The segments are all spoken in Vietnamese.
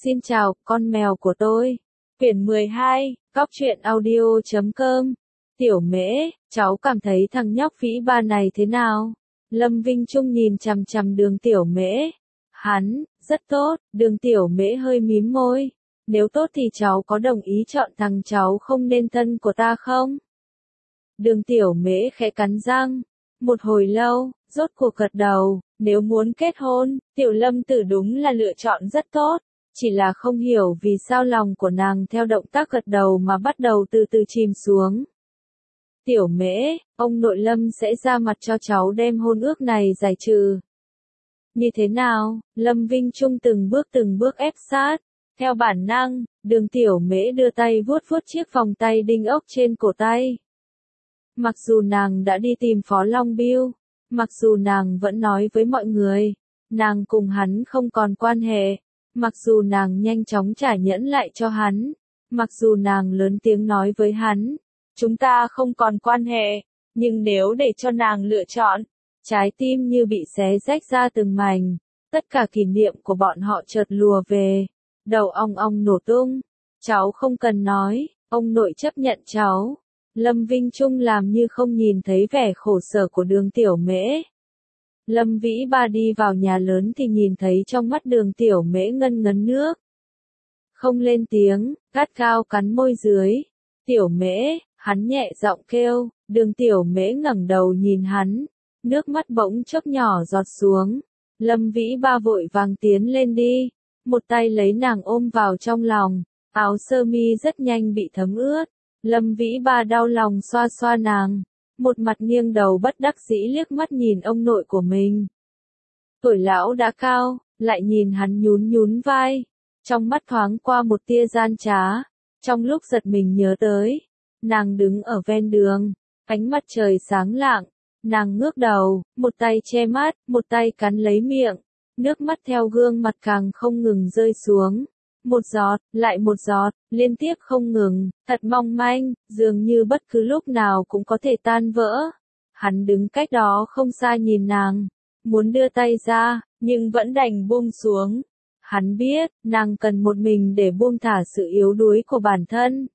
Xin chào, con mèo của tôi. Quyển 12, Góc truyện audio.com. Tiểu Mễ, cháu cảm thấy thằng nhóc Vĩ Ba này thế nào? Lâm Vinh Trung nhìn chằm chằm Đường Tiểu Mễ. Hắn, rất tốt. Đường Tiểu Mễ hơi mím môi. Nếu tốt thì cháu có đồng ý chọn thằng cháu không nên thân của ta không? Đường Tiểu Mễ khẽ cắn răng. Một hồi lâu, rốt cuộc gật đầu. Nếu muốn kết hôn, Tiểu Lâm Tử đúng là lựa chọn rất tốt. Chỉ là không hiểu vì sao lòng của nàng theo động tác gật đầu mà bắt đầu từ từ chìm xuống. Tiểu Mễ, ông nội Lâm sẽ ra mặt cho cháu đem hôn ước này giải trừ. Như thế nào? Lâm Vinh Trung từng bước ép sát. Theo bản năng, Đường Tiểu Mễ đưa tay vuốt vuốt chiếc vòng tay đinh ốc trên cổ tay. Mặc dù nàng đã đi tìm Phó Long Biêu, mặc dù nàng vẫn nói với mọi người, nàng cùng hắn không còn quan hệ. Mặc dù nàng nhanh chóng trả nhẫn lại cho hắn, mặc dù nàng lớn tiếng nói với hắn, chúng ta không còn quan hệ, nhưng nếu để cho nàng lựa chọn, trái tim như bị xé rách ra từng mảnh, tất cả kỷ niệm của bọn họ chợt lùa về, đầu ong ong nổ tung. Cháu không cần nói, ông nội chấp nhận cháu. Lâm Vinh Trung làm như không nhìn thấy vẻ khổ sở của Đường Tiểu Mễ. Lâm Vĩ Ba đi vào nhà lớn thì nhìn thấy trong mắt Đường Tiểu Mễ ngân ngấn nước. Không lên tiếng, gắt gao cắn môi dưới. Tiểu Mễ, hắn nhẹ giọng kêu. Đường Tiểu Mễ ngẩng đầu nhìn hắn, nước mắt bỗng chốc nhỏ giọt xuống. Lâm Vĩ Ba vội vàng tiến lên đi, một tay lấy nàng ôm vào trong lòng, áo sơ mi rất nhanh bị thấm ướt. Lâm Vĩ Ba đau lòng xoa xoa nàng. Một mặt nghiêng đầu bất đắc dĩ liếc mắt nhìn ông nội của mình. Tuổi lão đã cao, lại nhìn hắn nhún nhún vai. Trong mắt thoáng qua một tia gian trá. Trong lúc giật mình nhớ tới, nàng đứng ở ven đường, ánh mặt trời sáng lạng. Nàng ngước đầu, một tay che mắt, một tay cắn lấy miệng. Nước mắt theo gương mặt càng không ngừng rơi xuống. Một giọt, lại một giọt, liên tiếp không ngừng, thật mong manh, dường như bất cứ lúc nào cũng có thể tan vỡ. Hắn đứng cách đó không xa nhìn nàng, muốn đưa tay ra, nhưng vẫn đành buông xuống. Hắn biết, nàng cần một mình để buông thả sự yếu đuối của bản thân.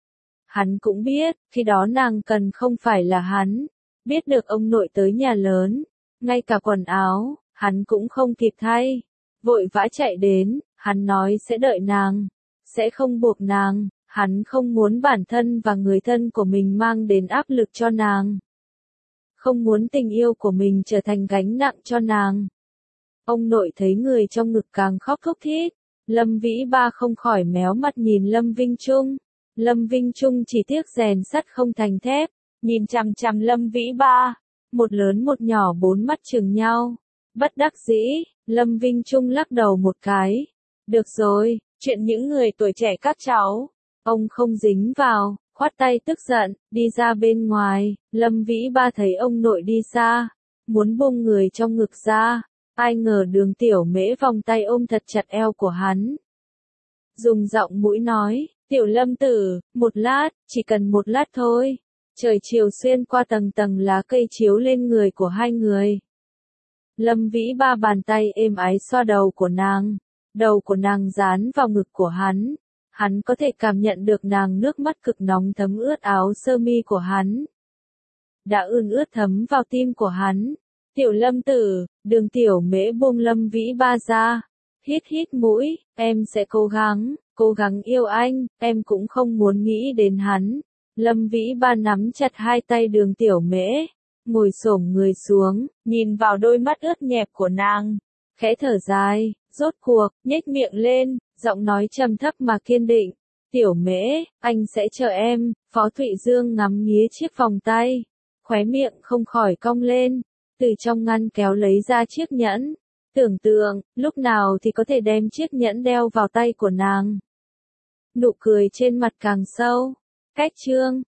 Hắn cũng biết, khi đó nàng cần không phải là hắn. Biết được ông nội tới nhà lớn, ngay cả quần áo, hắn cũng không kịp thay. Vội vã chạy đến. Hắn nói sẽ đợi nàng, sẽ không buộc nàng, hắn không muốn bản thân và người thân của mình mang đến áp lực cho nàng. Không muốn tình yêu của mình trở thành gánh nặng cho nàng. Ông nội thấy người trong ngực càng khóc thút thít, Lâm Vĩ Ba không khỏi méo mặt nhìn Lâm Vinh Trung. Lâm Vinh Trung chỉ tiếc rèn sắt không thành thép, nhìn chằm chằm Lâm Vĩ Ba, một lớn một nhỏ bốn mắt chừng nhau. Bất đắc dĩ, Lâm Vinh Trung lắc đầu một cái. Được rồi, chuyện những người tuổi trẻ các cháu. Ông không dính vào, khoát tay tức giận, đi ra bên ngoài. Lâm Vĩ Ba thấy ông nội đi xa, muốn buông người trong ngực ra. Ai ngờ Đường Tiểu Mễ vòng tay ôm thật chặt eo của hắn. Dùng giọng mũi nói, Tiểu Lâm Tử, một lát, chỉ cần một lát thôi. Trời chiều xuyên qua tầng tầng lá cây chiếu lên người của hai người. Lâm Vĩ Ba bàn tay êm ái xoa đầu của nàng. Đầu của nàng dán vào ngực của hắn. Hắn có thể cảm nhận được nàng nước mắt cực nóng thấm ướt áo sơ mi của hắn. Đã ươn ướt thấm vào tim của hắn. Tiểu Lâm Tử, Đường Tiểu Mễ buông Lâm Vĩ Ba ra. Hít hít mũi, em sẽ cố gắng yêu anh, em cũng không muốn nghĩ đến hắn. Lâm Vĩ Ba nắm chặt hai tay Đường Tiểu Mễ, ngồi xổm người xuống, nhìn vào đôi mắt ướt nhẹp của nàng. Khẽ thở dài, rốt cuộc, nhếch miệng lên, giọng nói trầm thấp mà kiên định. Tiểu Mễ, anh sẽ chờ em. Phó Thụy Dương ngắm nghía chiếc vòng tay, khóe miệng không khỏi cong lên, từ trong ngăn kéo lấy ra chiếc nhẫn. Tưởng tượng, lúc nào thì có thể đem chiếc nhẫn đeo vào tay của nàng. Nụ cười trên mặt càng sâu. Cách chương